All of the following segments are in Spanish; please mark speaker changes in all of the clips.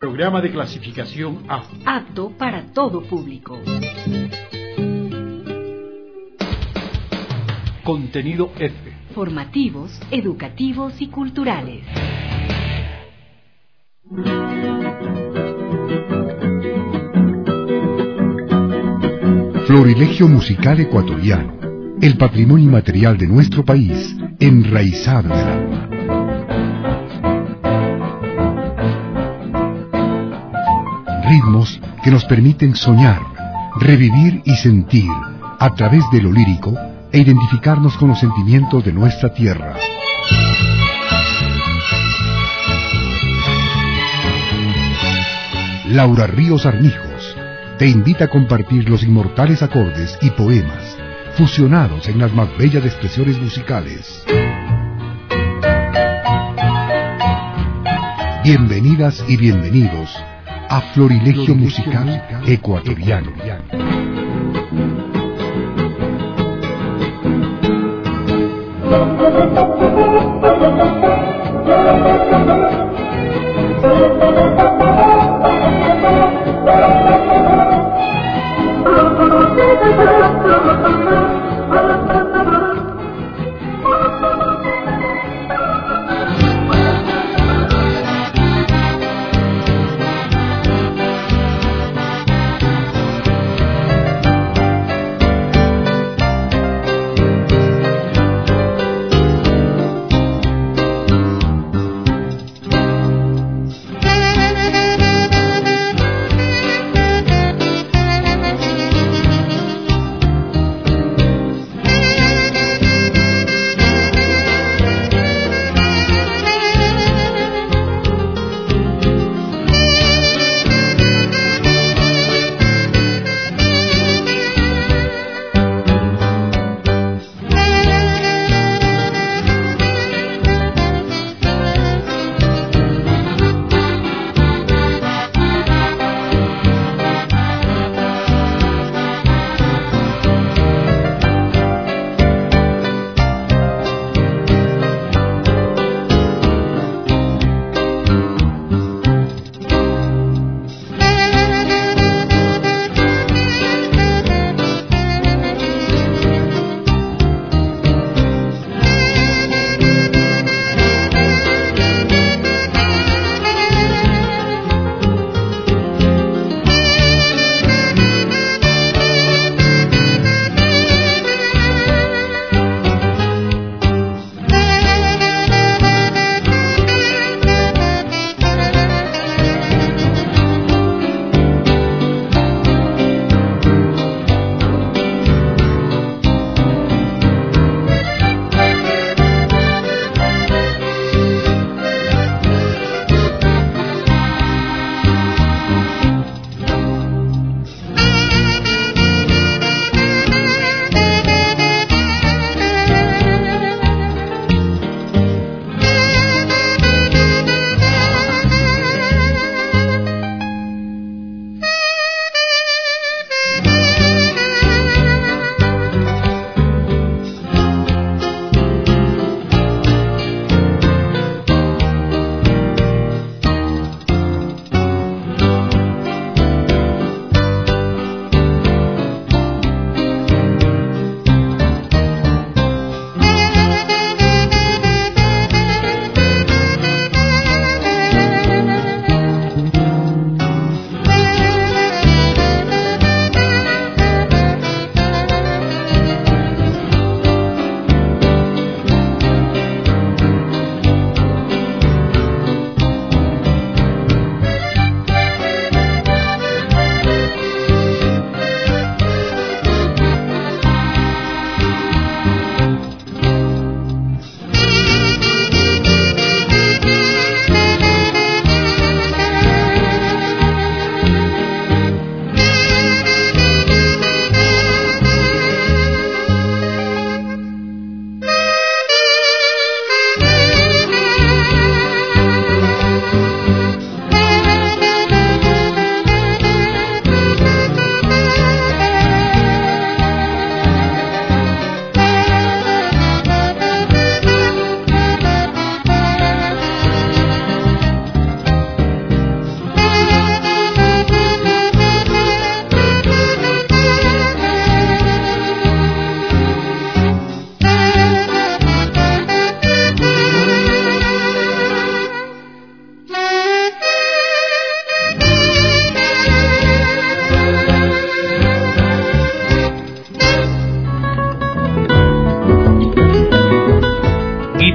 Speaker 1: Programa de clasificación A.
Speaker 2: Apto para todo público.
Speaker 1: Contenido F.
Speaker 2: Formativos, educativos y culturales.
Speaker 3: Florilegio musical ecuatoriano, el patrimonio inmaterial de nuestro país, enraizado en el alma. Ritmos que nos permiten soñar, revivir y sentir a través de lo lírico e identificarnos con los sentimientos de nuestra tierra. Laura Ríos Armijos te invita a compartir los inmortales acordes y poemas fusionados en las más bellas expresiones musicales. Bienvenidas y bienvenidos a Florilegio musical ecuatoriano.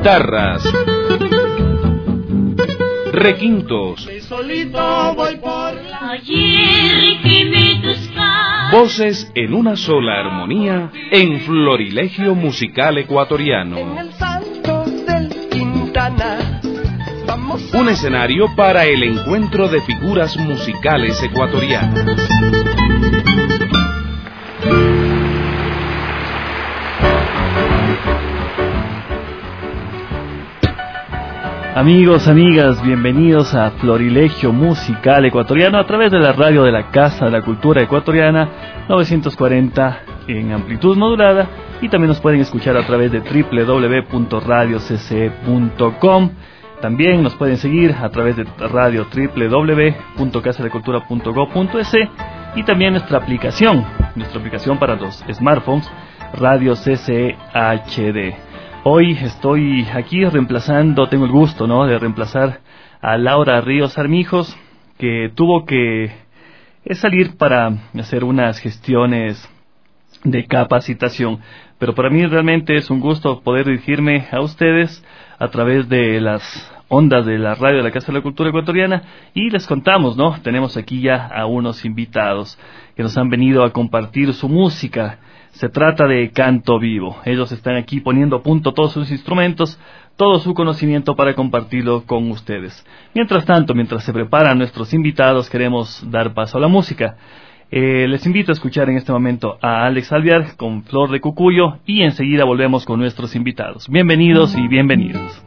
Speaker 4: Guitarras, requintos,
Speaker 5: solito voy por la...
Speaker 6: Ayer quemé tus caras.
Speaker 4: voces en una sola armonía en Florilegio Musical Ecuatoriano.
Speaker 5: En el Salto del Quintana vamos a...
Speaker 4: Un escenario para el encuentro de figuras musicales ecuatorianas.
Speaker 7: Amigos, amigas, bienvenidos a Florilegio Musical Ecuatoriano a través de la radio de la Casa de la Cultura Ecuatoriana 940 en amplitud modulada, y también nos pueden escuchar a través de www.radiocce.com. También nos pueden seguir a través de radio www.casadecultura.go.es y también nuestra aplicación para los smartphones, Radio CCE HD. Hoy estoy aquí tengo el gusto, de reemplazar a Laura Ríos Armijos, que tuvo que salir para hacer unas gestiones de capacitación. Pero para mí realmente es un gusto poder dirigirme a ustedes a través de las ondas de la radio de la Casa de la Cultura Ecuatoriana, y les contamos, tenemos aquí ya a unos invitados que nos han venido a compartir su música. Se trata de Canto Vivo. Ellos están aquí poniendo a punto todos sus instrumentos, todo su conocimiento para compartirlo con ustedes. Mientras tanto, mientras se preparan nuestros invitados, queremos dar paso a la música. Les invito a escuchar en este momento a Alex Alvear con Flor de Cucuyo, y enseguida volvemos con nuestros invitados. Bienvenidos y bienvenidos.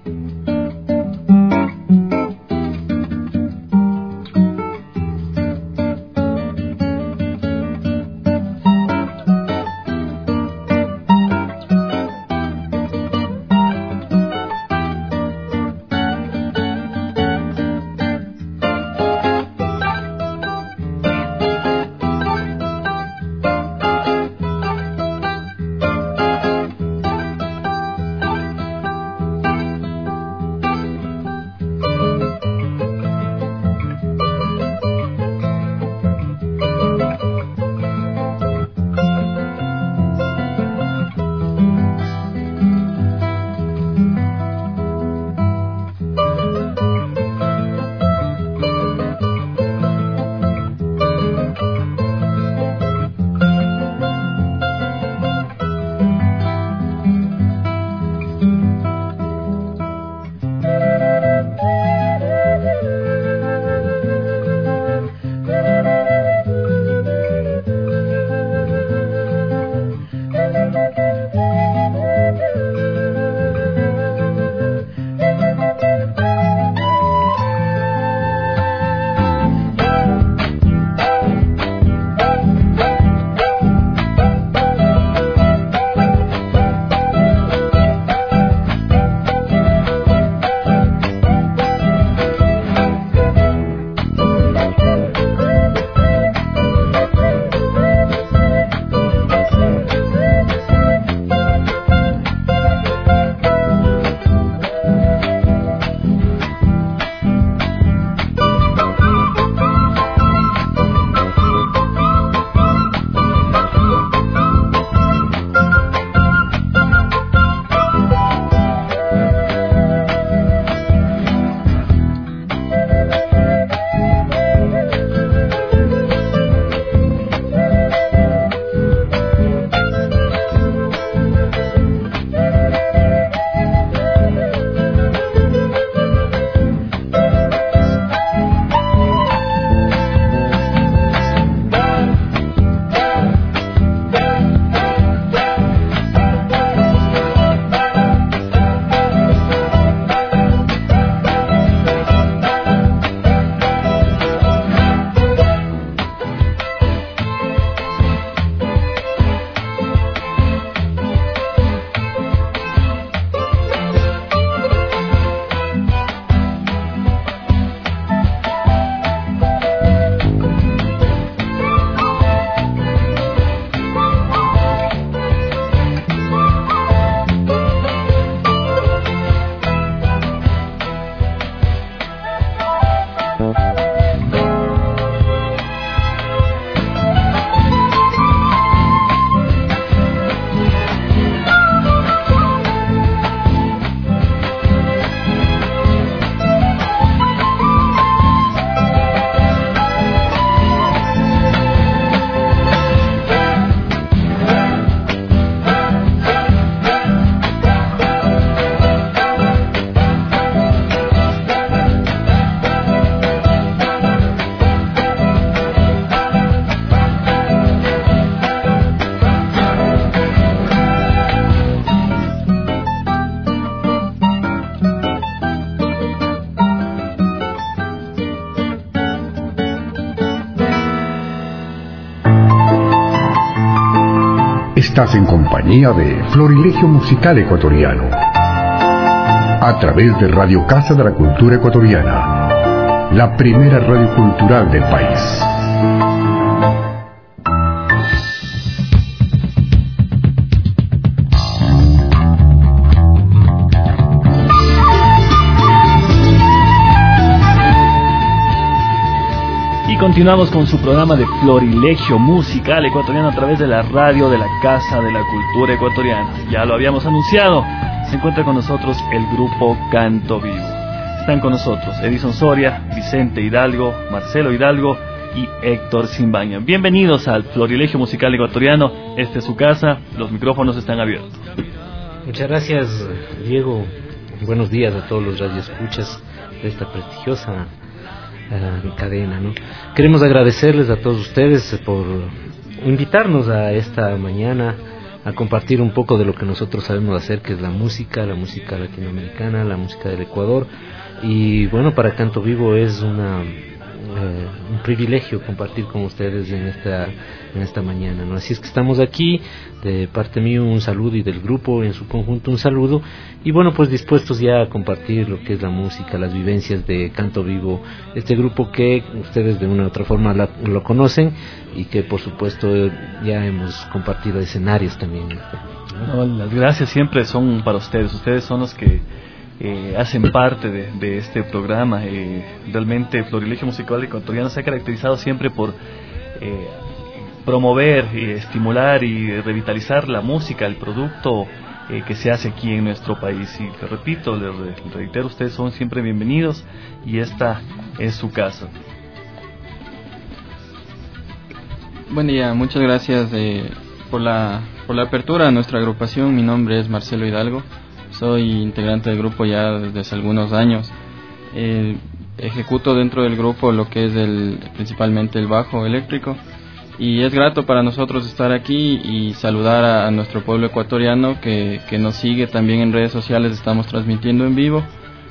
Speaker 3: Estás en compañía de Florilegio Musical Ecuatoriano, a través de Radio Casa de la Cultura Ecuatoriana, la primera radio cultural del país.
Speaker 7: Continuamos con su programa de Florilegio Musical Ecuatoriano a través de la radio de la Casa de la Cultura Ecuatoriana. Ya lo habíamos anunciado, se encuentra con nosotros el grupo Canto Vivo. Están con nosotros Edison Soria, Vicente Hidalgo, Marcelo Hidalgo y Héctor Simbaña. Bienvenidos al Florilegio Musical Ecuatoriano, esta es su casa, los micrófonos están abiertos.
Speaker 8: Muchas gracias, Diego. Buenos días a todos los radioescuchas de esta prestigiosa cadena, ¿no? Queremos agradecerles a todos ustedes por invitarnos a esta mañana a compartir un poco de lo que nosotros sabemos hacer, que es la música latinoamericana, la música del Ecuador. Y bueno, para Canto Vivo es un privilegio compartir con ustedes en esta mañana, ¿no? Así es que estamos aquí, de parte mía un saludo y del grupo en su conjunto un saludo, y bueno, pues dispuestos ya a compartir lo que es la música, las vivencias de Canto Vivo, este grupo que ustedes de una u otra forma lo conocen y que por supuesto ya hemos compartido escenarios también, ¿no?
Speaker 7: No, las gracias siempre son para ustedes son los que hacen parte de este programa. Realmente Florilegio Musical Ecuatoriano se ha caracterizado siempre por promover, estimular y revitalizar la música, el producto que se hace aquí en nuestro país. Y te repito, les reitero, ustedes son siempre bienvenidos y esta es su casa.
Speaker 9: Buen día, muchas gracias por la apertura a nuestra agrupación. Mi nombre es Marcelo Hidalgo. Soy integrante del grupo ya desde hace algunos años. Ejecuto dentro del grupo lo que es principalmente el bajo eléctrico. Y es grato para nosotros estar aquí y saludar a nuestro pueblo ecuatoriano que nos sigue también en redes sociales. Estamos transmitiendo en vivo.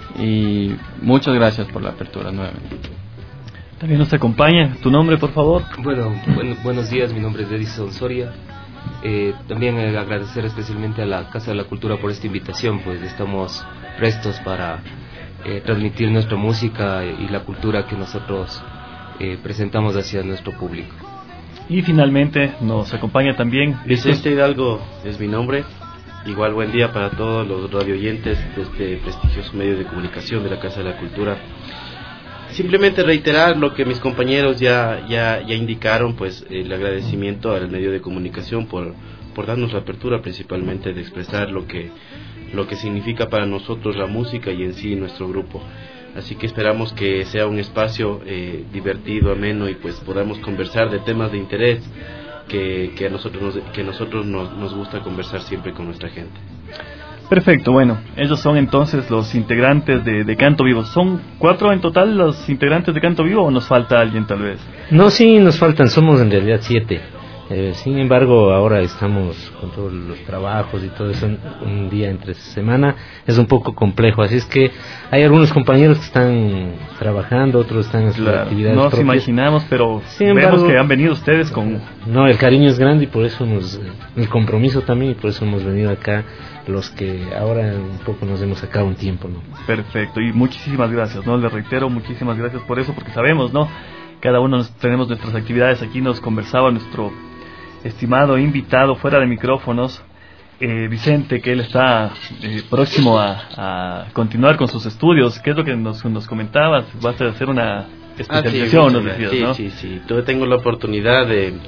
Speaker 9: Y muchas gracias por la apertura nuevamente.
Speaker 7: También nos acompaña. ¿Tu nombre, por favor?
Speaker 8: Buenos días, mi nombre es Edison Soria. También agradecer especialmente a la Casa de la Cultura por esta invitación, pues estamos prestos para transmitir nuestra música y la cultura que nosotros presentamos hacia nuestro público.
Speaker 7: Y finalmente nos acompaña también
Speaker 10: Vicente Hidalgo es mi nombre. Igual buen día para todos los radioyentes de este prestigioso medio de comunicación de la Casa de la Cultura. Simplemente reiterar lo que mis compañeros ya indicaron, pues el agradecimiento al medio de comunicación por darnos la apertura, principalmente de expresar lo que significa para nosotros la música y en sí nuestro grupo. Así que esperamos que sea un espacio divertido, ameno, y pues podamos conversar de temas de interés que a nosotros nos gusta conversar siempre con nuestra gente.
Speaker 7: Perfecto, bueno, ellos son entonces los integrantes de Canto Vivo. ¿Son 4 en total los integrantes de Canto Vivo o nos falta alguien tal vez?
Speaker 8: No, sí, nos faltan, somos en realidad 7. Sin embargo, ahora estamos con todos los trabajos y todo eso un día entre semana, es un poco complejo, así es que hay algunos compañeros que están trabajando, otros están en sus actividades
Speaker 7: no
Speaker 8: propias.
Speaker 7: Nos imaginamos, pero
Speaker 8: vemos
Speaker 7: que han venido ustedes con...
Speaker 8: No, el cariño es grande y por eso el compromiso también, y por eso hemos venido acá los que ahora un poco nos hemos sacado un tiempo, ¿no?
Speaker 7: Perfecto, y muchísimas gracias, ¿no? Les reitero, muchísimas gracias por eso, porque sabemos, ¿no? Cada uno tenemos nuestras actividades. Aquí nos conversaba nuestro estimado invitado fuera de micrófonos, Vicente, que él está próximo a continuar con sus estudios. ¿Qué es lo que nos comentabas? Vas a hacer una especialización, nos decías, ¿no?
Speaker 10: Sí. Tengo la oportunidad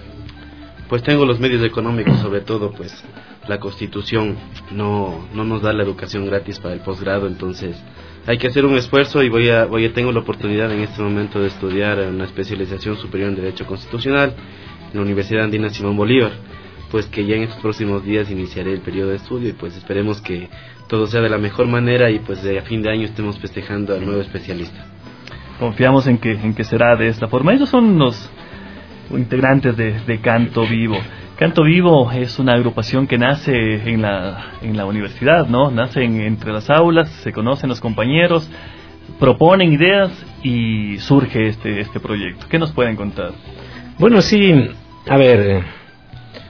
Speaker 10: pues tengo los medios económicos, sobre todo, pues la Constitución no nos da la educación gratis para el posgrado, entonces hay que hacer un esfuerzo y tengo la oportunidad en este momento de estudiar una especialización superior en Derecho Constitucional en la Universidad Andina Simón Bolívar, pues que ya en estos próximos días iniciaré el periodo de estudio y pues esperemos que todo sea de la mejor manera y pues a fin de año estemos festejando al nuevo especialista.
Speaker 7: Confiamos en que será de esta forma. Ellos son los integrantes de Canto Vivo. Canto Vivo es una agrupación que nace en la universidad, ¿no? Nace entre las aulas, se conocen los compañeros, proponen ideas y surge este proyecto. ¿Qué nos pueden contar?
Speaker 8: Bueno, sí, a ver,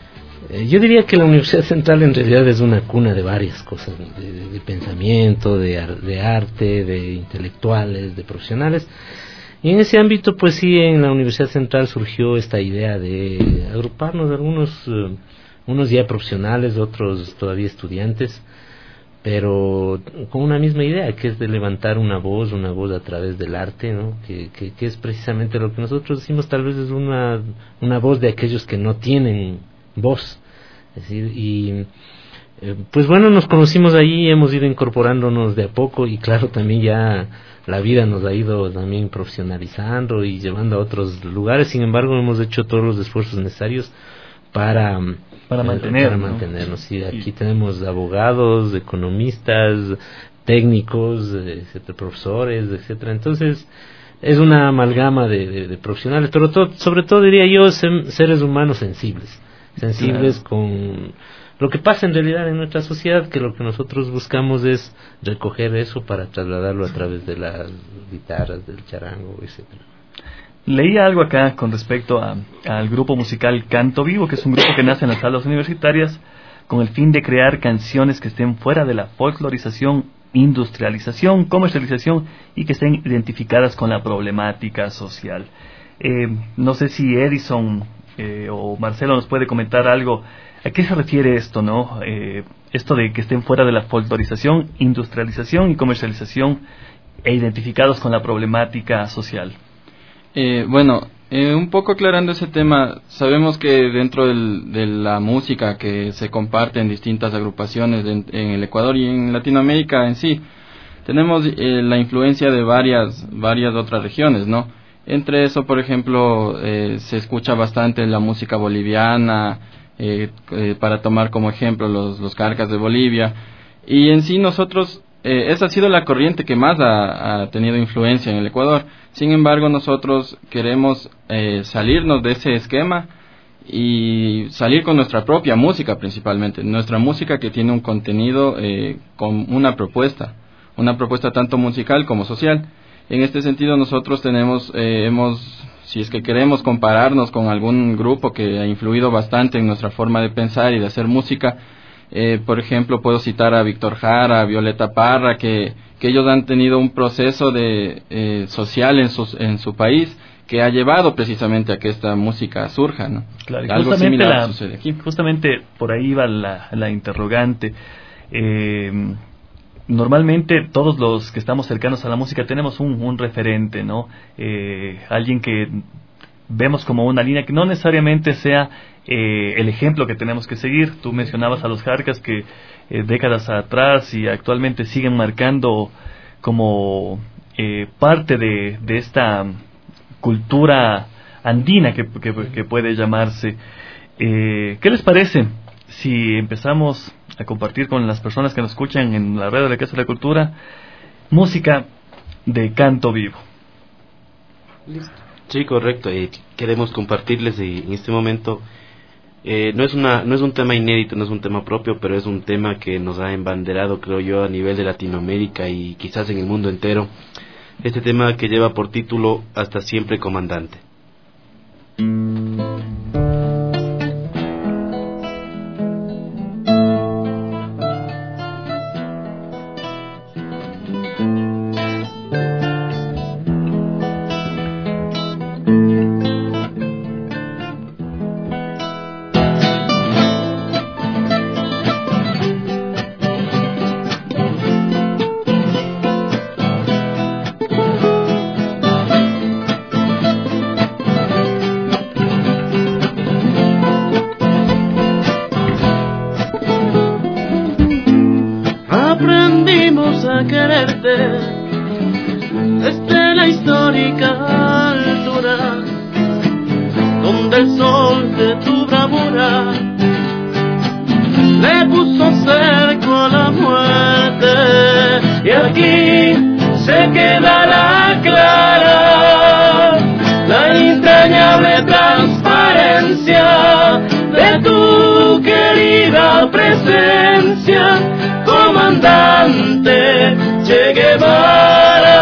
Speaker 8: Yo diría que la Universidad Central en realidad es una cuna de varias cosas, ¿no? de pensamiento, de arte, de intelectuales, de profesionales. Y en ese ámbito, pues sí, en la Universidad Central surgió esta idea de agruparnos unos ya profesionales, otros todavía estudiantes, pero con una misma idea, que es de levantar una voz a través del arte, ¿no? Que es precisamente lo que nosotros decimos, tal vez es una voz de aquellos que no tienen voz. Es decir, pues bueno, nos conocimos ahí, hemos ido incorporándonos de a poco, y claro, también ya la vida nos ha ido también profesionalizando y llevando a otros lugares. Sin embargo, hemos hecho todos los esfuerzos necesarios para mantenernos. Sí, aquí tenemos abogados, economistas, técnicos, etcétera, profesores, etcétera. Entonces es una amalgama de profesionales, pero sobre todo diría yo seres humanos sensibles claro. Con lo que pasa en realidad en nuestra sociedad, que lo que nosotros buscamos es recoger eso para trasladarlo a través de las guitarras, del charango, etcétera.
Speaker 7: Leía algo acá con respecto al grupo musical Canto Vivo, que es un grupo que nace en las salas universitarias con el fin de crear canciones que estén fuera de la folclorización, industrialización, comercialización y que estén identificadas con la problemática social. No sé si Edison o Marcelo nos puede comentar algo. ¿A qué se refiere esto, no? Esto de que estén fuera de la folclorización, industrialización y comercialización e identificados con la problemática social.
Speaker 9: Un poco aclarando ese tema, sabemos que dentro de la música que se comparte en distintas agrupaciones en el Ecuador y en Latinoamérica en sí, tenemos la influencia de varias otras regiones, ¿no? Entre eso, por ejemplo, se escucha bastante la música boliviana, para tomar como ejemplo los carcas de Bolivia, y en sí nosotros esa ha sido la corriente que más ha tenido influencia en el Ecuador. Sin embargo, nosotros queremos salirnos de ese esquema y salir con nuestra propia música, principalmente nuestra música que tiene un contenido con una propuesta tanto musical como social. En este sentido, nosotros si es que queremos compararnos con algún grupo que ha influido bastante en nuestra forma de pensar y de hacer música, por ejemplo, puedo citar a Víctor Jara, a Violeta Parra, que ellos han tenido un proceso social en su país que ha llevado precisamente a que esta música surja, ¿no?
Speaker 7: Claro,
Speaker 9: algo similar sucede aquí.
Speaker 7: Justamente por ahí va la interrogante. Normalmente todos los que estamos cercanos a la música tenemos un referente, ¿no? Alguien que vemos como una línea que no necesariamente sea el ejemplo que tenemos que seguir. Tú mencionabas a los Jarcas que décadas atrás y actualmente siguen marcando como parte de esta cultura andina que puede llamarse. ¿Qué les parece si empezamos a compartir con las personas que nos escuchan en la red de la Casa de la Cultura música de Canto Vivo?
Speaker 10: Listo. Sí, correcto. Queremos compartirles en este momento. No es un tema inédito, no es un tema propio, pero es un tema que nos ha embanderado, creo yo, a nivel de Latinoamérica y quizás en el mundo entero. Este tema que lleva por título Hasta Siempre, Comandante.
Speaker 5: Aprendimos a quererte desde la histórica altura, donde el sol de tu bravura le puso cerco a la muerte. Y aquí se quedará clara la entrañable transparencia de tu querida presencia, comandante Che Guevara.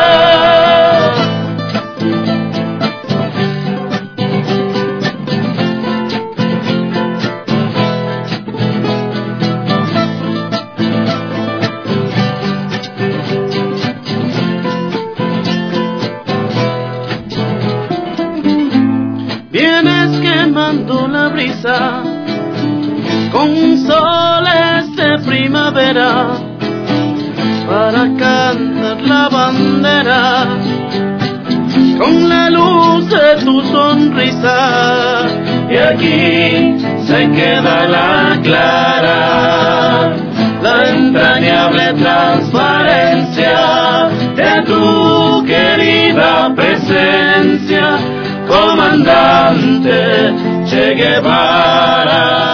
Speaker 5: soplando la brisa, con soles de primavera, para cantar la bandera, con la luz de tu sonrisa. Y aquí se queda la clara, la entrañable transparencia de tu querida presencia, comandante Che Guevara.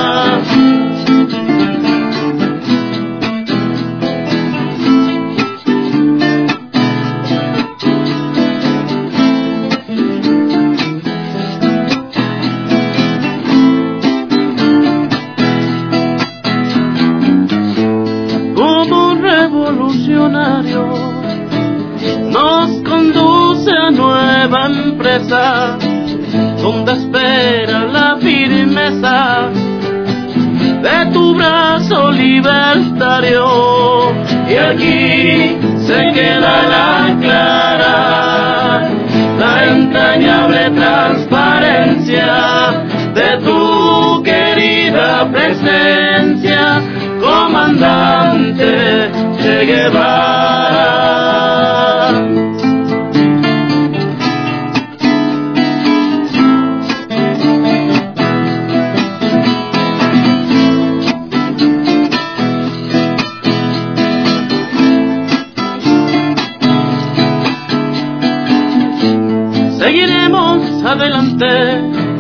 Speaker 5: Nos conduce a nueva empresa, donde espera la firmeza de tu brazo libertario. Y aquí se queda la clara, la entrañable transparencia de tu querida presencia, comandante Che Guevara. Seguiremos adelante,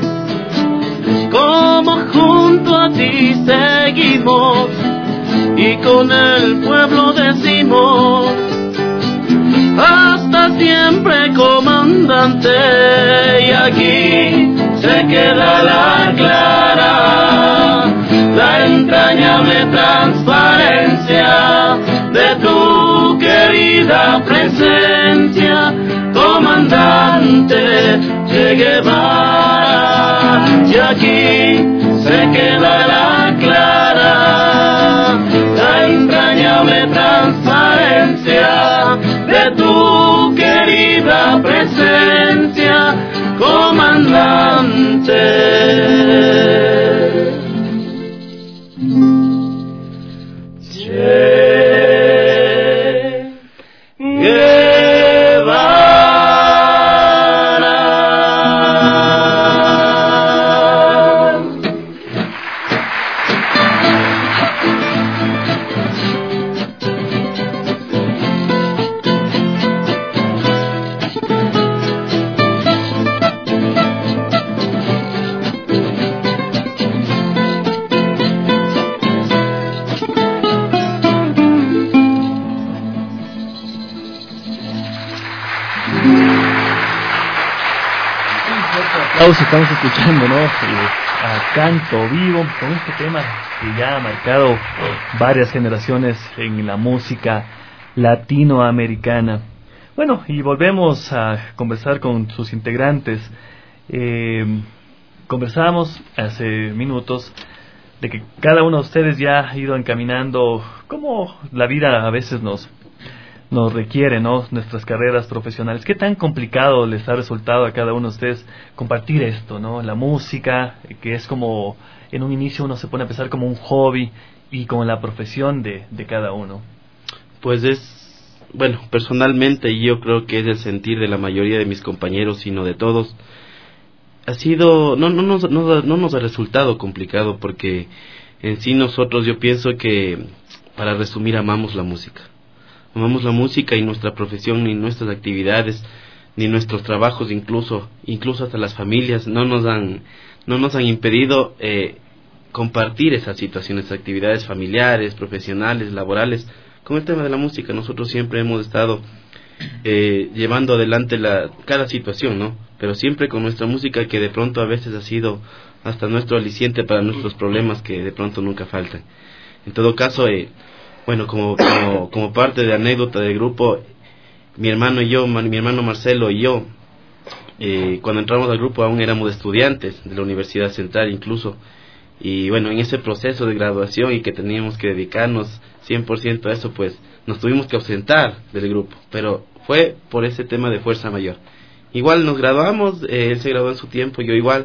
Speaker 5: como junto a ti seguimos, y con el pueblo decimos, hasta siempre, comandante. Y aquí se queda la clara, la entrañable transparencia de tu querida presencia, comandante Che Guevara. Y aquí se queda la clara, la entrañable transparencia de tu querida presencia, comandante Che
Speaker 7: Estamos escuchando, ¿no? A canto vivo con este tema que ya ha marcado varias generaciones en la música latinoamericana. Bueno, y volvemos a conversar con sus integrantes. Conversábamos hace minutos de que cada uno de ustedes ya ha ido encaminando como la vida a veces nos requiere, ¿no? Nuestras carreras profesionales. ¿Qué tan complicado les ha resultado a cada uno de ustedes compartir esto, ¿no? La música, que es como en un inicio uno se pone a pensar como un hobby, y con la profesión de cada uno.
Speaker 10: Pues bueno, personalmente yo creo que es el sentir de la mayoría de mis compañeros, sino de todos. Ha sido, no nos ha resultado complicado, porque en sí nosotros, yo pienso que, para resumir, amamos la música. Amamos la música, y nuestra profesión, ni nuestras actividades, ni nuestros trabajos, incluso hasta las familias, no nos han impedido compartir esas situaciones, actividades familiares, profesionales, laborales. Con el tema de la música, nosotros siempre hemos estado llevando adelante cada situación, ¿no? Pero siempre con nuestra música, que de pronto a veces ha sido hasta nuestro aliciente para nuestros problemas, que de pronto nunca faltan. En todo caso, bueno, como parte de anécdota del grupo, mi hermano Marcelo y yo, cuando entramos al grupo aún éramos estudiantes de la Universidad Central incluso, y bueno, en ese proceso de graduación y que teníamos que dedicarnos 100% a eso, pues nos tuvimos que ausentar del grupo, pero fue por ese tema de fuerza mayor. Igual nos graduamos, él se graduó en su tiempo, yo igual,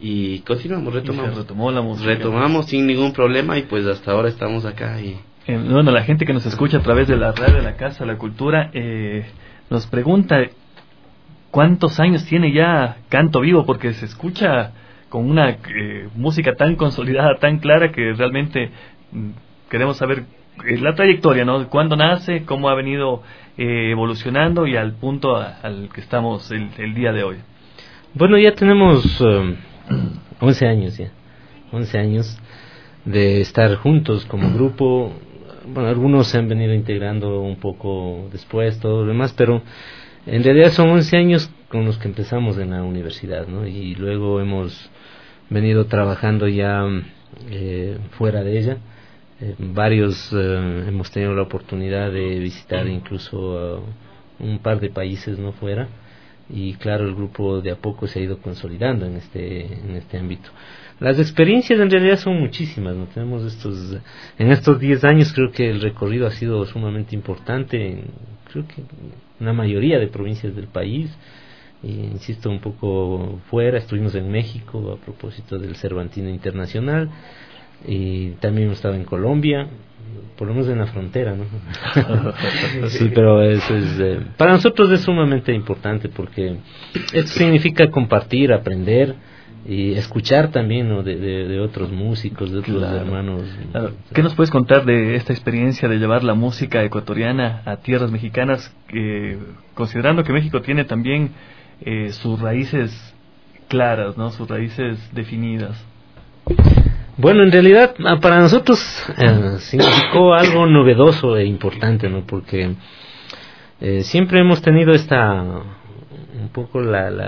Speaker 10: y continuamos, retomamos sin ningún problema y pues hasta ahora estamos acá. Y
Speaker 7: bueno, la gente que nos escucha a través de la radio de la Casa de la Cultura nos pregunta cuántos años tiene ya Canto Vivo, porque se escucha con una música tan consolidada, tan clara, que realmente queremos saber la trayectoria, ¿no? Cuándo nace, cómo ha venido evolucionando y al punto al que estamos el día de hoy.
Speaker 8: Bueno, ya tenemos 11 años ya, 11 años de estar juntos como grupo. Bueno, algunos se han venido integrando un poco después, todo lo demás, pero en realidad son 11 años con los que empezamos en la universidad, ¿no? Y luego hemos venido trabajando ya fuera de ella. Varios hemos tenido la oportunidad de visitar incluso un par de países, ¿no? Fuera. Y claro, el grupo de a poco se ha ido consolidando en este ámbito. Las experiencias en realidad son muchísimas, ¿no? Tenemos en estos 10 años creo que el recorrido ha sido sumamente importante, creo que una mayoría de provincias del país, insisto, un poco fuera. Estuvimos en México a propósito del Cervantino Internacional, y también hemos estado en Colombia, por lo menos en la frontera, ¿no? Sí, pero eso es para nosotros es sumamente importante, porque esto significa compartir, aprender y escuchar también, ¿no? de otros músicos, de otros hermanos.
Speaker 7: Claro. ¿Qué nos puedes contar de esta experiencia de llevar la música ecuatoriana a tierras mexicanas, considerando que México tiene también sus raíces claras, ¿no? Sus raíces definidas?
Speaker 8: Bueno, en realidad para nosotros significó algo novedoso e importante, ¿no? Porque siempre hemos tenido un poco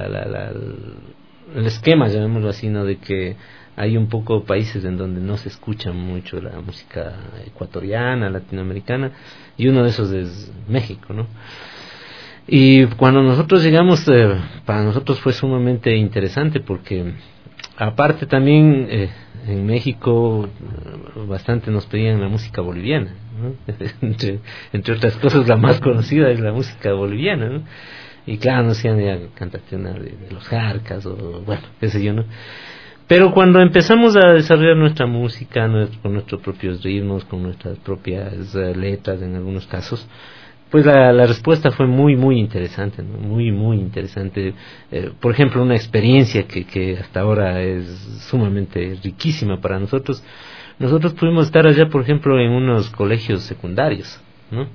Speaker 8: el esquema, llamémoslo así, ¿no? De que hay un poco países en donde no se escucha mucho la música ecuatoriana, latinoamericana, y uno de esos es México, ¿no? Y cuando nosotros llegamos, para nosotros fue sumamente interesante, porque aparte también en México bastante nos pedían la música boliviana, ¿no? entre otras cosas la más conocida es la música boliviana, ¿no? Y claro, no hacían ya cántate una de los Jarcas o bueno, qué sé yo, ¿no? Pero cuando empezamos a desarrollar nuestra música con nuestros propios ritmos, con nuestras propias letras en algunos casos, pues la respuesta fue muy muy interesante, ¿no? Muy muy interesante. Por ejemplo, una experiencia que hasta ahora es sumamente riquísima para nosotros. Nosotros pudimos estar allá, por ejemplo, en unos colegios secundarios, ¿no?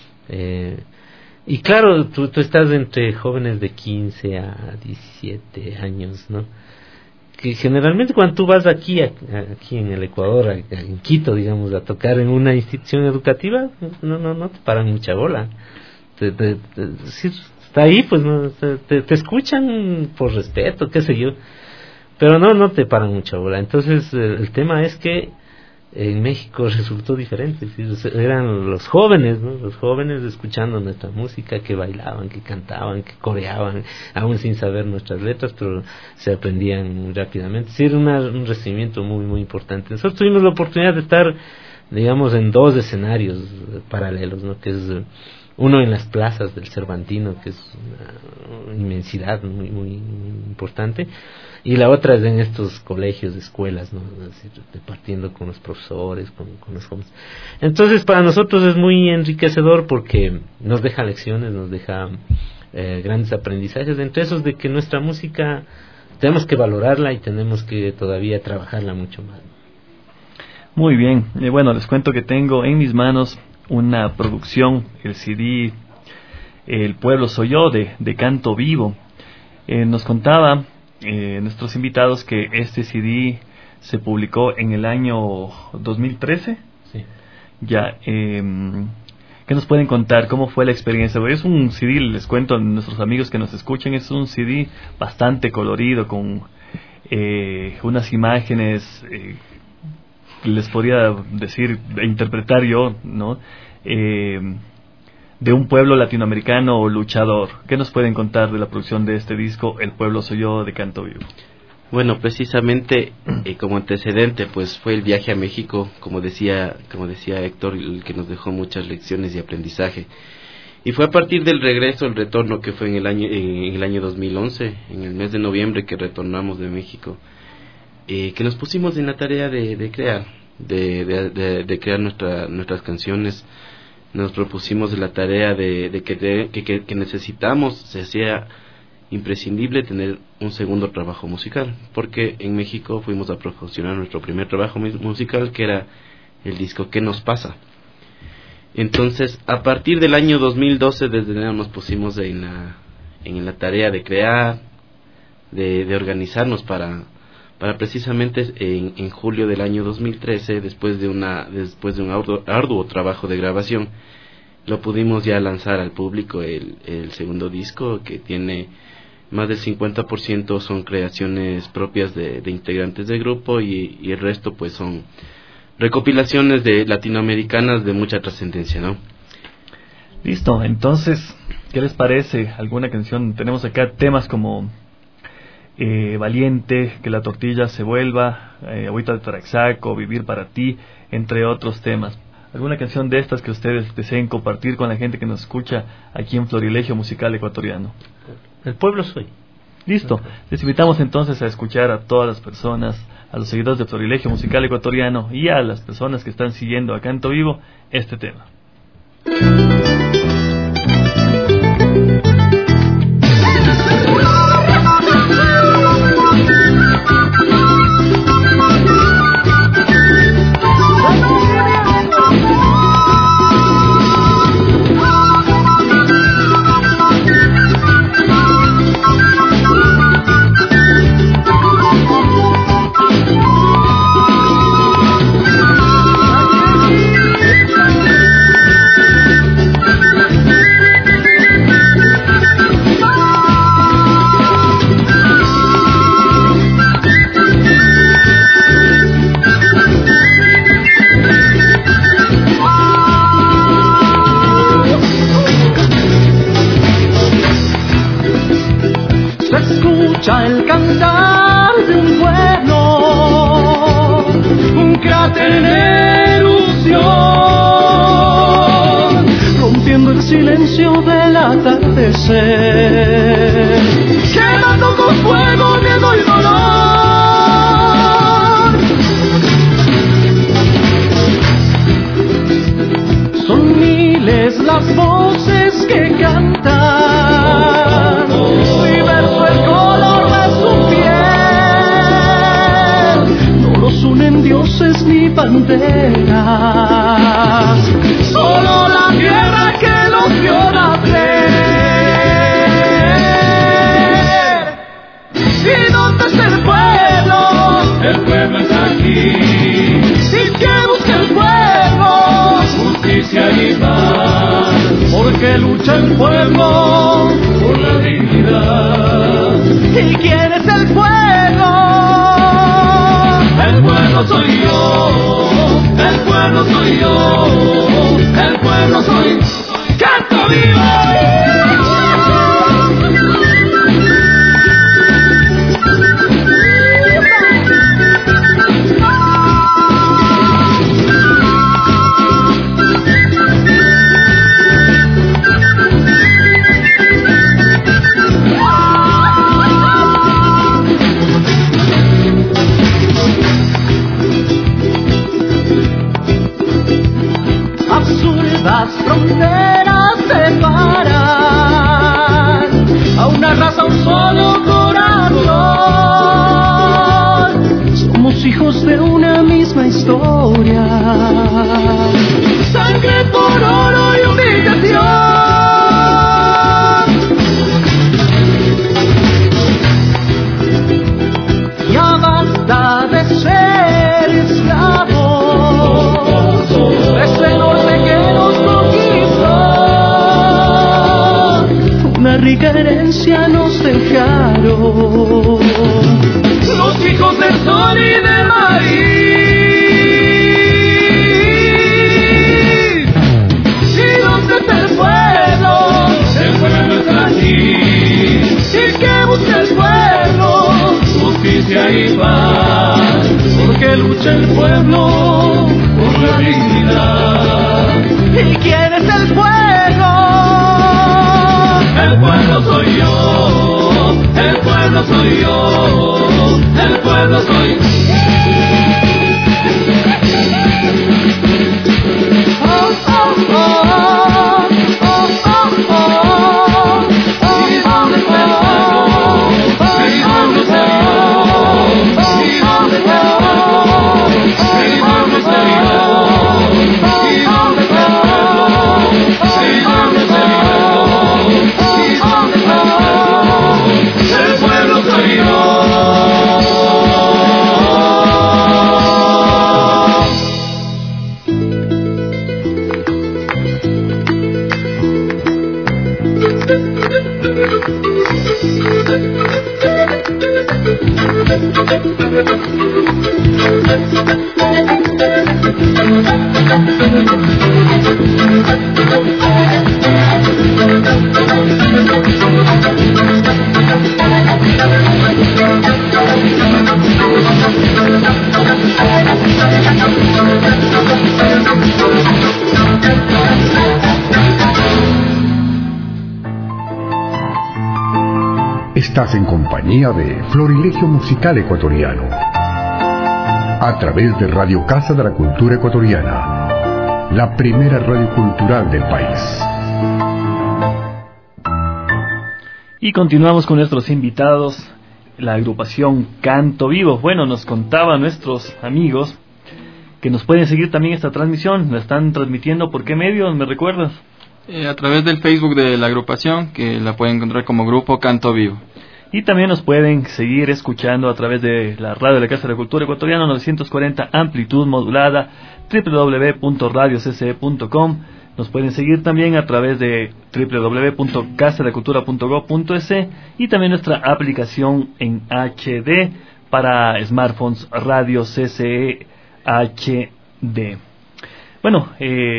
Speaker 8: Y claro, tú estás entre jóvenes de 15 a 17 años, ¿no? Que generalmente cuando tú vas aquí en el Ecuador, en Quito, digamos, a tocar en una institución educativa, no te paran mucha bola. Si está ahí, pues no, te escuchan por respeto, qué sé yo, pero no te paran mucha bola. Entonces el tema es que en México resultó diferente, ¿sí? Eran los jóvenes, ¿no? Los jóvenes escuchando nuestra música, que bailaban, que cantaban, que coreaban, aún sin saber nuestras letras, pero se aprendían muy rápidamente. Sí, era un recibimiento muy muy importante. Nosotros tuvimos la oportunidad de estar, digamos, en 2 escenarios paralelos, ¿no? Que es uno en las plazas del Cervantino, que es una inmensidad muy muy importante, y la otra es en estos colegios, escuelas, ¿no? Así, departiendo con los profesores, con los jóvenes. Entonces para nosotros es muy enriquecedor, porque nos deja lecciones, nos deja grandes aprendizajes, entre esos de que nuestra música tenemos que valorarla y tenemos que todavía trabajarla mucho más.
Speaker 7: Muy bien, bueno, les cuento que tengo en mis manos una producción, el CD El Pueblo Soy Yo, de Canto Vivo. Nos contaba nuestros invitados que este CD se publicó en el año 2013.
Speaker 8: Sí.
Speaker 7: Ya, ¿qué nos pueden contar? ¿Cómo fue la experiencia? Porque es un CD, les cuento a nuestros amigos que nos escuchen, es un CD bastante colorido, con unas imágenes, les podría decir, interpretar yo, ¿no? De un pueblo latinoamericano luchador. ¿Qué nos pueden contar de la producción de este disco, El Pueblo Soy Yo, de Canto Vivo?
Speaker 10: Bueno, precisamente como antecedente, pues fue el viaje a México, como decía Héctor, el que nos dejó muchas lecciones y aprendizaje. Y fue a partir del regreso, el retorno, que fue en el año 2011, en el mes de noviembre, que retornamos de México. que nos pusimos en la tarea de crear, de crear nuestras canciones. Nos propusimos la tarea de que necesitamos, se hacía imprescindible tener un segundo trabajo musical, porque en México fuimos a proporcionar nuestro primer trabajo musical, que era el disco ¿Qué nos pasa? Entonces, a partir del año 2012, desde enero nos pusimos en la tarea de crear, de organizarnos para precisamente en julio del año 2013, después de un arduo trabajo de grabación, lo pudimos ya lanzar al público el segundo disco, que tiene más del 50% son creaciones propias de integrantes del grupo, y el resto pues son recopilaciones de latinoamericanas de mucha trascendencia, ¿no?
Speaker 7: Listo, entonces, ¿qué les parece? ¿Alguna canción? Tenemos acá temas como Valiente, Que la tortilla se vuelva, Agüita de Taraxaco, Vivir para ti, entre otros temas. ¿Alguna canción de estas que ustedes deseen compartir con la gente que nos escucha aquí en Florilegio Musical Ecuatoriano?
Speaker 8: El pueblo soy.
Speaker 7: Listo, les invitamos entonces a escuchar a todas las personas, a los seguidores de Florilegio Musical Ecuatoriano y a las personas que están siguiendo a Canto Vivo este tema.
Speaker 5: El cantar de un pueblo, un cráter en erupción, rompiendo el silencio del atardecer, quemando con fuego, miedo y dolor. Son miles las voces que cantan, diverso el color de su piel, no los unen dioses ni banderas, solo la tierra que los vio nacer. ¿Y dónde está el pueblo? El pueblo está aquí. ¿Y qué busca el pueblo? Justicia y paz. Porque lucha el pueblo por la dignidad. ¿Y quién es el pueblo? El pueblo soy yo. El pueblo soy yo. El pueblo soy Canto Vivo. Las fronteras separan a una raza, un solo corazón. Somos hijos de una misma historia, sangre por oro y humillación. Ya basta de ser esclavos de ese norte que una rica herencia nos dejaron los hijos del sol y del maíz. ¿Y dónde está el pueblo? El pueblo está aquí. ¿Y qué busca el pueblo? Justicia y paz. Porque lucha el pueblo por la dignidad. ¿Y quién es el pueblo? El pueblo soy yo, el pueblo soy yo, el pueblo soy
Speaker 3: Estás en compañía de Florilegio Musical Ecuatoriano, a través de Radio Casa de la Cultura Ecuatoriana, la primera radio cultural del país.
Speaker 7: Y continuamos con nuestros invitados, la agrupación Canto Vivo. Bueno, nos contaban nuestros amigos que nos pueden seguir también esta transmisión. La están transmitiendo, ¿por qué medios? ¿Me recuerdas?
Speaker 9: A través del Facebook de la agrupación, que la pueden encontrar como Grupo Canto Vivo.
Speaker 7: Y también nos pueden seguir escuchando a través de la radio de la Casa de la Cultura Ecuatoriana, 940 amplitud modulada, www.radiocce.com. Nos pueden seguir también a través de www.casadelacultura.gov.es y también nuestra aplicación en HD para smartphones, Radio CCE HD. Bueno,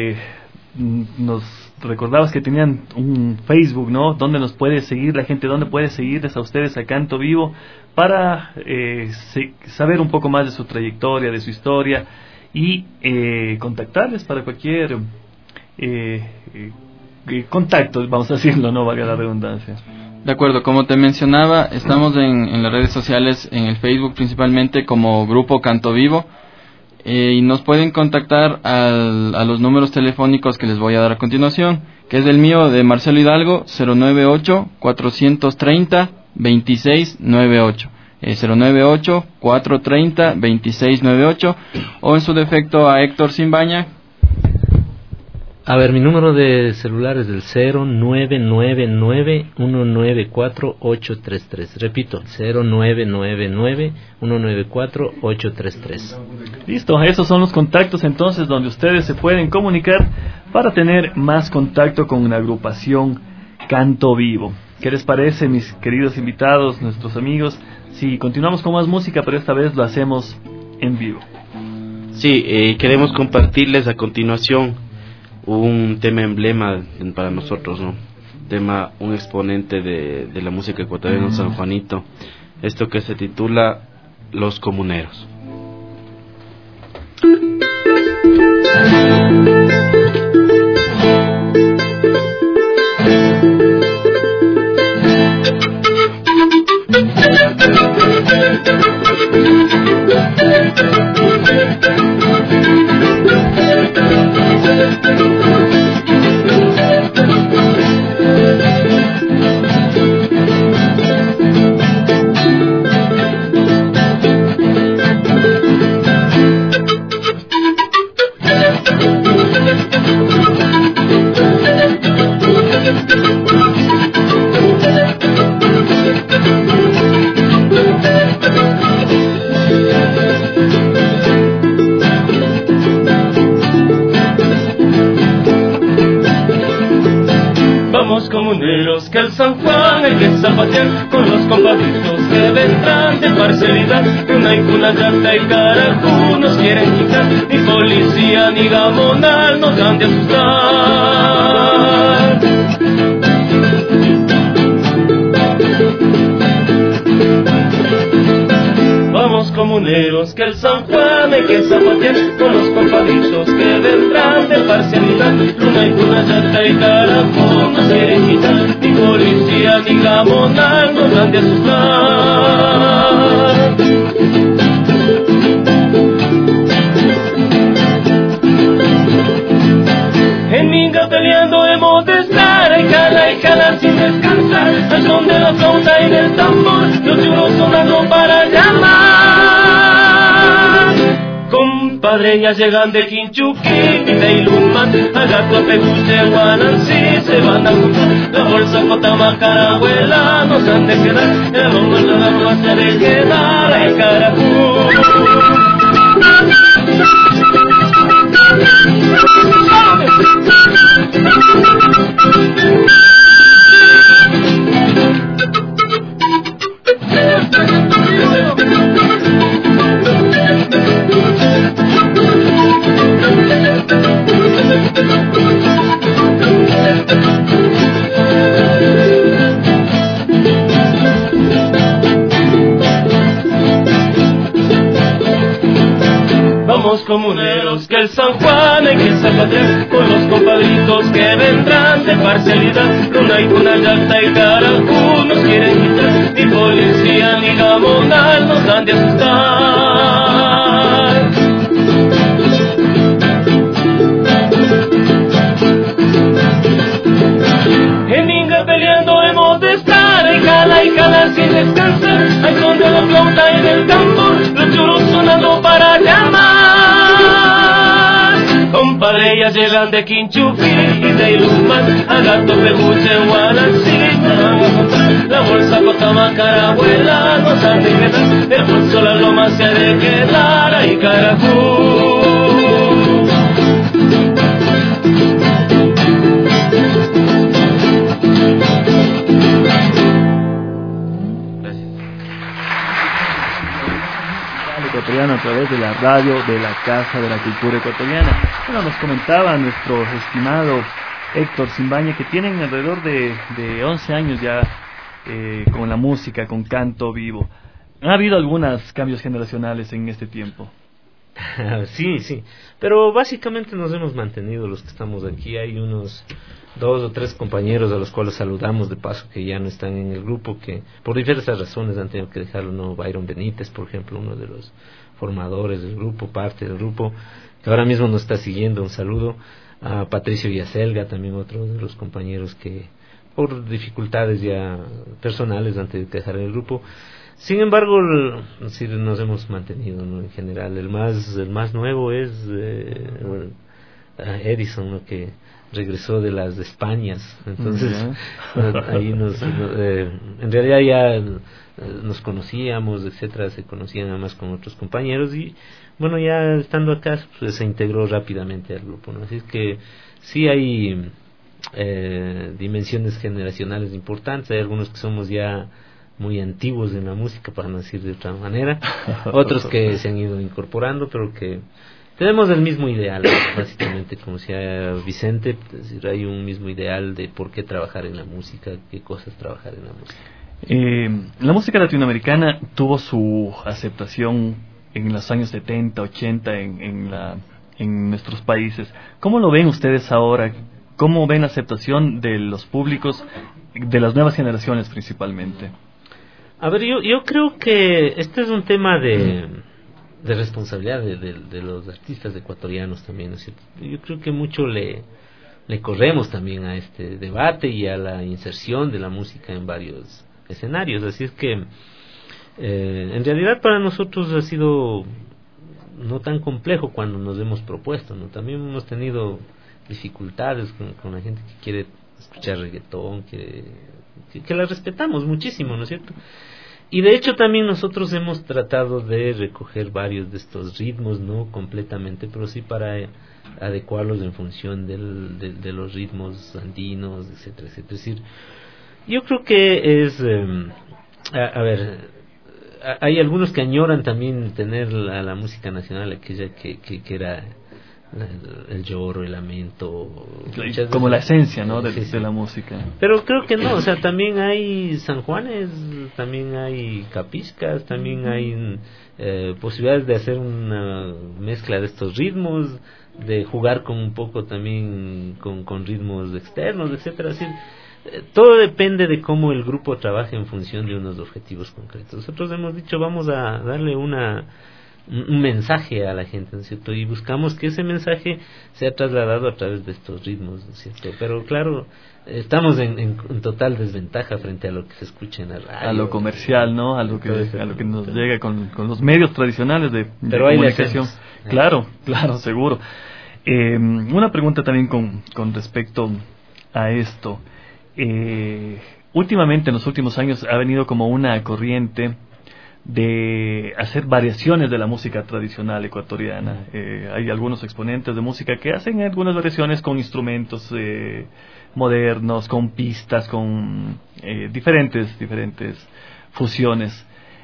Speaker 7: nos recordabas que tenían un Facebook, ¿no? ¿Dónde nos puede seguir la gente? ¿Dónde puede seguirles a ustedes a Canto Vivo para saber un poco más de su trayectoria, de su historia y contactarles para cualquier contacto, vamos a decirlo, no valga la redundancia?
Speaker 9: De acuerdo, como te mencionaba, estamos en las redes sociales, en el Facebook principalmente como Grupo Canto Vivo. Y nos pueden contactar a los números telefónicos que les voy a dar a continuación, que es el mío de Marcelo Hidalgo, 098-430-2698, 098-430-2698, o en su defecto a Héctor Simbaña.
Speaker 8: A ver, mi número de celular es el 0999-194-833. Repito, 0999-194-833.
Speaker 7: Listo, esos son los contactos entonces donde ustedes se pueden comunicar para tener más contacto con la agrupación Canto Vivo. ¿Qué les parece, mis queridos invitados, nuestros amigos? Si continuamos con más música, pero esta vez lo hacemos en vivo.
Speaker 10: Sí, queremos compartirles a continuación un tema emblema para nosotros, ¿no? Un exponente de la música ecuatoriana, San Juanito. Esto que se titula Los Comuneros.
Speaker 5: Comuneros, que el San Juan hay que zapatear con los compadritos que vendrán de parcialidad, que una incuna llanta y carajú nos quieren quitar, ni policía ni gamonal nos han de asustar. Vamos comuneros, que el San Juan hay que zapatear con los compadritos que vendrán de parcialidad, una incuna llanta y carajú nos quieren quitar, ni policía ni gamonal nos han de asustar. tambor, los churos sonando para llamar. Compadre, ya llegan de Quinchuquí, de Iluman, Agato, Peguche, Guanancí, se van a juntar. La bolsa, Cotamacara, abuela, nos han de quedar. El hombre de la no se ha de quedar, ay carajú. Vamos comuneros, que el San Juan hay que zapatear con los compadritos que vendrán de parcialidad. Luna y Cunayalta y Carajú nos quieren quitar, ni policía ni gamonal nos han de asustar. En Inga peleando hemos de estar, y jala sin descansar. Hay son de la flauta y del tambor, los churos sonando para llamar. Compadre, ya llegan de Quinchuquí y de Iluman, Agato, Peguche, Guanancí, la bolsa, Cotamacara, abuela, nos han de quedar. El bolso, la loma se ha de quedar, ay carajú.
Speaker 7: Ecuatoriano a través de la radio de la Casa de la Cultura Ecuatoriana. Bueno, nos comentaba nuestro estimado Héctor Simbaña que tienen alrededor de 11 años ya con la música, con canto vivo. ¿Ha habido algunos cambios generacionales en este tiempo?
Speaker 8: Sí, pero básicamente nos hemos mantenido los que estamos aquí. Hay unos 2 o 3 compañeros a los cuales saludamos de paso que ya no están en el grupo, que por diversas razones han tenido que dejarlo, ¿no? Byron Benítez, por ejemplo, uno de los formadores del grupo, parte del grupo, que ahora mismo nos está siguiendo. Un saludo a Patricio Villaselga, también otro de los compañeros que por dificultades ya personales han tenido que dejar el grupo. Sin embargo, sí nos hemos mantenido, ¿no? En general, el más nuevo es Edison, ¿no? Que regresó de las Españas. Entonces, ahí en realidad ya nos conocíamos, etcétera, se conocían además con otros compañeros y bueno, ya estando acá pues, se integró rápidamente al grupo, ¿no? Así es que sí hay dimensiones generacionales importantes. Hay algunos que somos ya muy antiguos en la música, para no decir de otra manera, otros que se han ido incorporando, pero que tenemos el mismo ideal, básicamente, como decía Vicente, es decir, hay un mismo ideal de por qué trabajar en la música, qué cosas trabajar en la música.
Speaker 7: La música latinoamericana tuvo su aceptación en los años 70, 80 en nuestros países. ¿Cómo lo ven ustedes ahora? ¿Cómo ven la aceptación de los públicos, de las nuevas generaciones principalmente?
Speaker 8: A ver, yo creo que este es un tema de responsabilidad de los artistas ecuatorianos también, ¿no es cierto? Yo creo que mucho le corremos también a este debate y a la inserción de la música en varios escenarios, así es que en realidad para nosotros ha sido no tan complejo cuando nos hemos propuesto, ¿no? También hemos tenido dificultades con la gente que quiere escuchar reggaetón, que la respetamos muchísimo, ¿no es cierto? Y de hecho también nosotros hemos tratado de recoger varios de estos ritmos, no completamente, pero sí para adecuarlos en función de los ritmos andinos, etcétera, etcétera. Es decir, yo creo que es a ver, hay algunos que añoran también tener la música nacional, aquella que era el lloro, el lamento,
Speaker 7: como la esencia, ¿no? de la música.
Speaker 8: Pero creo que no, o sea, también hay sanjuanes, también hay capiscas, también hay posibilidades de hacer una mezcla de estos ritmos, de jugar con un poco también con ritmos externos, etcétera. Así, todo depende de cómo el grupo trabaje en función de unos objetivos concretos. Nosotros hemos dicho, vamos a darle una un mensaje a la gente, ¿no es cierto? Y buscamos que ese mensaje sea trasladado a través de estos ritmos, ¿no es cierto? Pero claro, estamos en total desventaja frente a lo que se escucha en la radio.
Speaker 7: A lo comercial, ¿no? A lo que nos llega con los medios tradicionales de comunicación. Claro, seguro. Una pregunta también con respecto a esto. Últimamente, en los últimos años, ha venido como una corriente de hacer variaciones de la música tradicional ecuatoriana. Hay algunos exponentes de música que hacen algunas variaciones con instrumentos modernos, con pistas, con diferentes fusiones.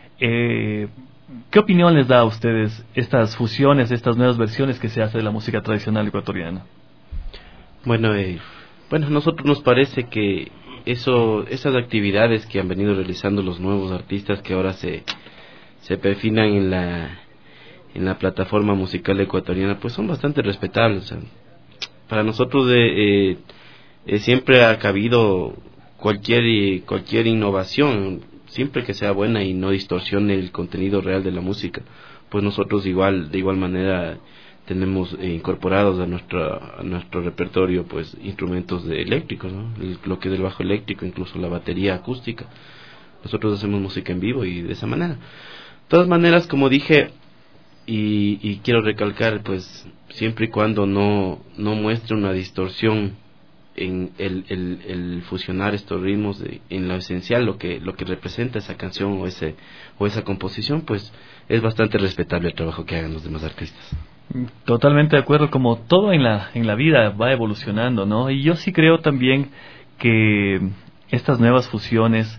Speaker 7: ¿Qué opinión les da a ustedes estas fusiones, estas nuevas versiones que se hace de la música tradicional ecuatoriana?
Speaker 10: Bueno, a nosotros nos parece que esas actividades que han venido realizando los nuevos artistas que ahora se perfilan en la plataforma musical ecuatoriana, pues son bastante respetables. O sea, para nosotros siempre ha cabido cualquier innovación, siempre que sea buena y no distorsione el contenido real de la música. Pues nosotros de igual manera tenemos incorporados a nuestro repertorio pues instrumentos eléctricos, ¿no? Lo que es el bajo eléctrico, incluso la batería acústica. Nosotros hacemos música en vivo y de esa manera. De todas maneras, como dije, y quiero recalcar, pues siempre y cuando no muestre una distorsión en el fusionar estos ritmos en lo esencial, lo que representa esa canción o esa composición, pues es bastante respetable el trabajo que hagan los demás artistas.
Speaker 7: Totalmente de acuerdo, como todo en la vida va evolucionando, ¿no? Y yo sí creo también que estas nuevas fusiones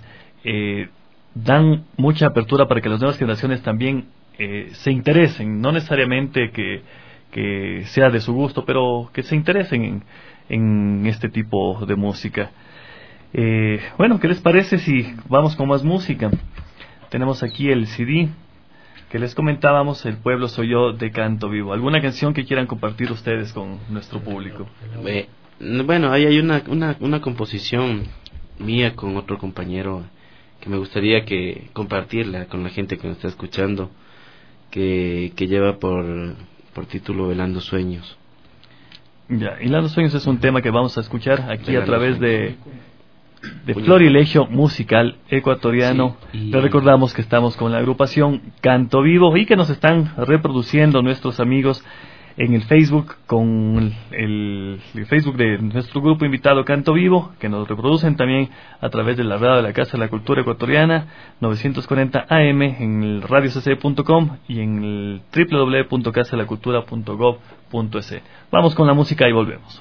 Speaker 7: dan mucha apertura para que las nuevas generaciones también se interesen, no necesariamente que sea de su gusto, pero que se interesen en este tipo de música. Bueno, ¿qué les parece si vamos con más música? Tenemos aquí el CD que les comentábamos, El Pueblo Soy Yo, de Canto Vivo. ¿Alguna canción que quieran compartir ustedes con nuestro público?
Speaker 10: Bueno, ahí hay una composición mía con otro compañero que me gustaría que compartirla con la gente que nos está escuchando, que lleva por título Velando Sueños.
Speaker 7: Ya, Hilando Sueños es un tema que vamos a escuchar aquí a través de Florilegio Musical Ecuatoriano. Sí, les recordamos que estamos con la agrupación Canto Vivo y que nos están reproduciendo nuestros amigos en el Facebook, con el Facebook de nuestro grupo invitado Canto Vivo, que nos reproducen también a través de la radio de la Casa de la Cultura Ecuatoriana, 940 AM, en el radiocc.com y en el www.casadelacultura.gov.es. Vamos con la música y volvemos.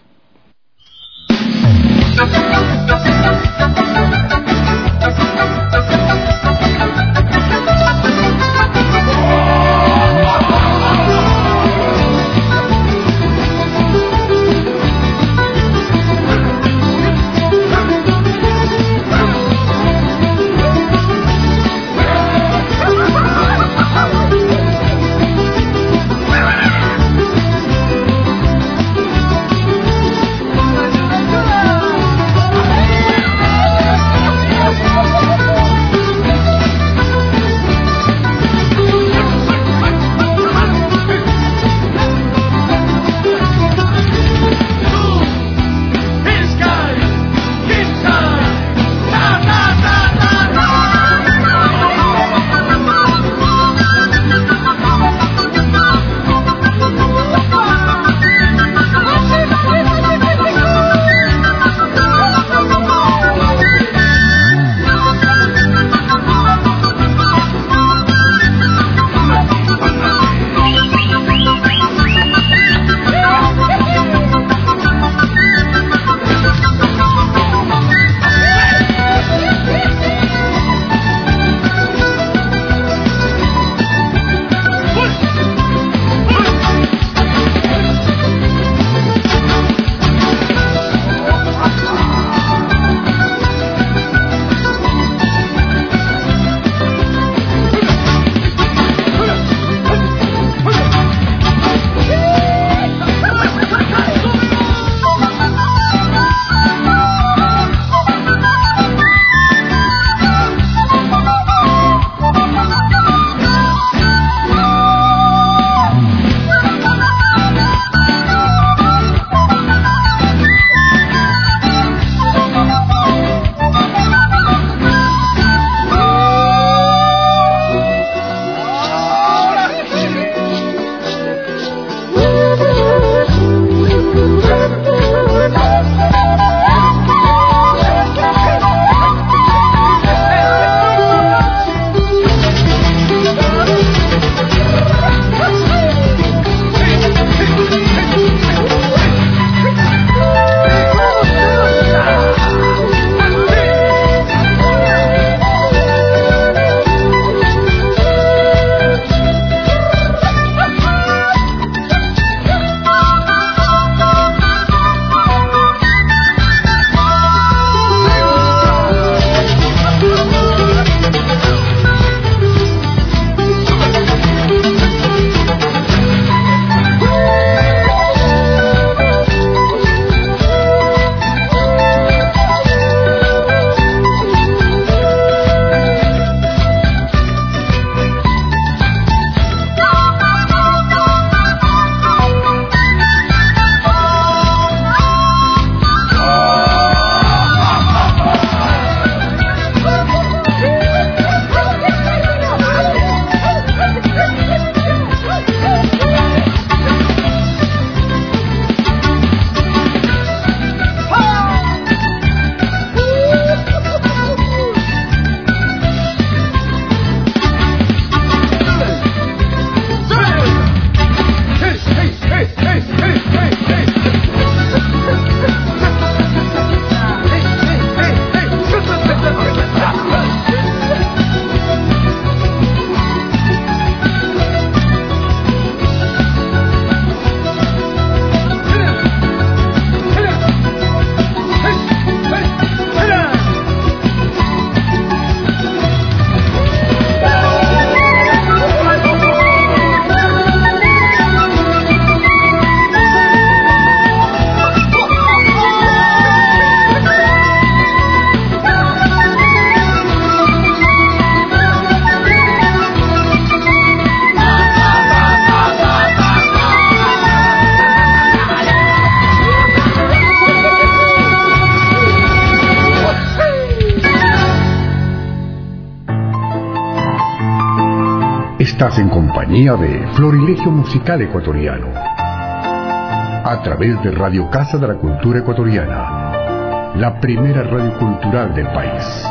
Speaker 3: Estás en compañía de Florilegio Musical Ecuatoriano, a través de Radio Casa de la Cultura Ecuatoriana, la primera radio cultural del país.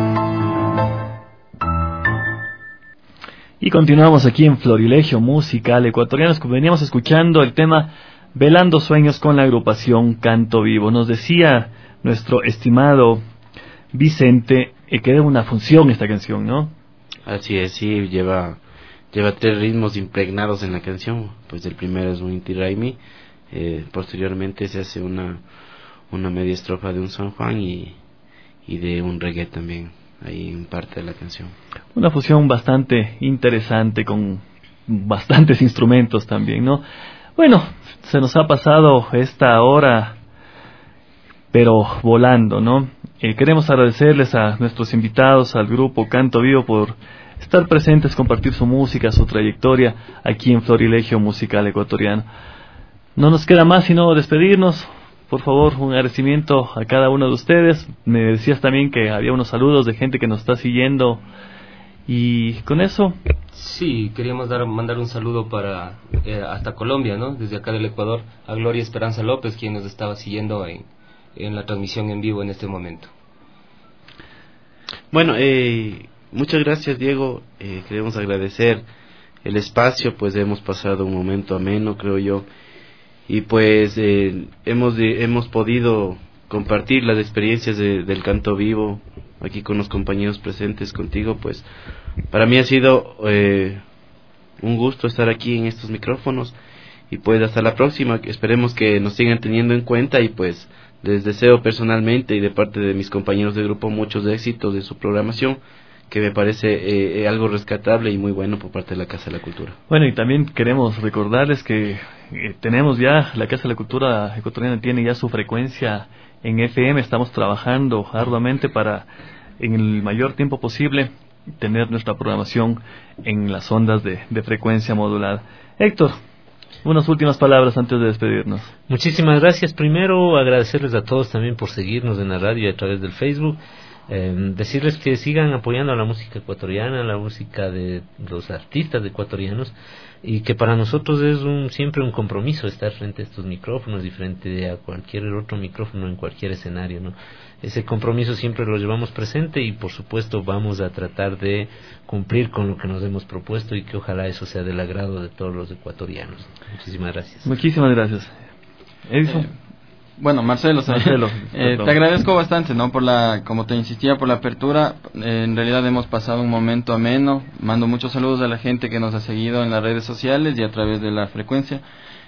Speaker 7: Y continuamos aquí en Florilegio Musical Ecuatoriano. Veníamos escuchando el tema Velando Sueños con la agrupación Canto Vivo. Nos decía nuestro estimado Vicente que era una función esta canción, ¿no?
Speaker 10: Así es, sí, lleva 3 ritmos impregnados en la canción. Pues el primero es un Inti Raymi, posteriormente se hace una media estrofa de un San Juan y de un reggae también ahí en parte de la canción.
Speaker 7: Una fusión bastante interesante con bastantes instrumentos también, ¿no? Bueno, se nos ha pasado esta hora, pero volando, ¿no? Queremos agradecerles a nuestros invitados, al grupo Canto Vivo, por estar presentes, compartir su música, su trayectoria aquí en Florilegio Musical Ecuatoriano. No nos queda más sino despedirnos. Por favor, un agradecimiento a cada uno de ustedes. Me decías también que había unos saludos de gente que nos está siguiendo. Y con eso...
Speaker 11: Sí, queríamos mandar un saludo para hasta Colombia, ¿no? Desde acá del Ecuador, a Gloria Esperanza López, quien nos estaba siguiendo en la transmisión en vivo en este momento.
Speaker 10: Bueno, muchas gracias, Diego. Queremos agradecer el espacio, pues hemos pasado un momento ameno, creo yo. Y pues hemos podido compartir las experiencias del canto vivo aquí con los compañeros presentes contigo. Pues para mí ha sido un gusto estar aquí en estos micrófonos y pues hasta la próxima. Esperemos que nos sigan teniendo en cuenta y pues les deseo personalmente y de parte de mis compañeros de grupo muchos éxitos de su programación, que me parece algo rescatable y muy bueno por parte de la Casa de la Cultura. Bueno, y también queremos recordarles que tenemos ya, la Casa de la Cultura Ecuatoriana tiene ya su frecuencia en FM. Estamos trabajando arduamente para, en el mayor tiempo posible, tener nuestra programación en las ondas de frecuencia modulada. Héctor, unas últimas palabras antes de despedirnos.
Speaker 8: Muchísimas gracias. Primero, agradecerles a todos también por seguirnos en la radio y a través del Facebook. Decirles que sigan apoyando a la música ecuatoriana, la música de los artistas ecuatorianos, y que para nosotros es siempre un compromiso estar frente a estos micrófonos y frente a cualquier otro micrófono en cualquier escenario, ¿no? Ese compromiso siempre lo llevamos presente y por supuesto vamos a tratar de cumplir con lo que nos hemos propuesto y que ojalá eso sea del agrado de todos los ecuatorianos. Muchísimas gracias.
Speaker 7: Muchísimas gracias. Edison.
Speaker 9: Bueno, Marcelo, te agradezco bastante, ¿no? Como te insistía, por la apertura. En realidad hemos pasado un momento ameno. Mando muchos saludos a la gente que nos ha seguido en las redes sociales y a través de la frecuencia.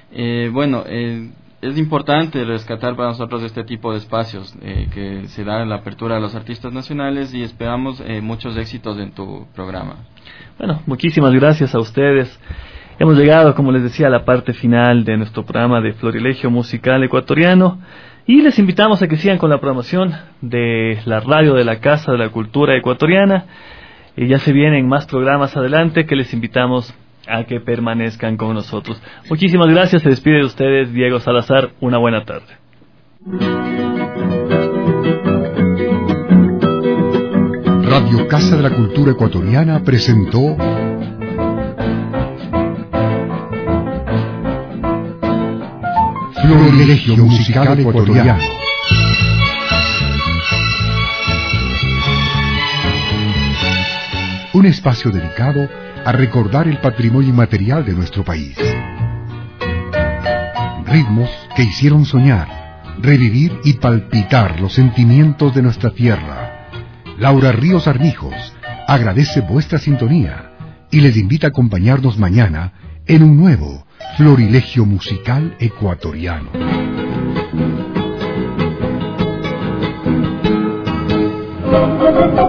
Speaker 9: Es importante rescatar para nosotros este tipo de espacios que se da la apertura a los artistas nacionales y esperamos muchos éxitos en tu programa.
Speaker 7: Bueno, muchísimas gracias a ustedes. Hemos llegado, como les decía, a la parte final de nuestro programa de Florilegio Musical Ecuatoriano y les invitamos a que sigan con la programación de la radio de la Casa de la Cultura Ecuatoriana. Ya se vienen más programas adelante que les invitamos a que permanezcan con nosotros. Muchísimas gracias, se despide de ustedes Diego Salazar, una buena tarde.
Speaker 3: Radio Casa de la Cultura Ecuatoriana presentó Florilegio Musical Ecuatoriano. Un espacio dedicado a recordar el patrimonio inmaterial de nuestro país. Ritmos que hicieron soñar, revivir y palpitar los sentimientos de nuestra tierra. Laura Ríos Armijos agradece vuestra sintonía y les invita a acompañarnos mañana en un nuevo Florilegio Musical Ecuatoriano.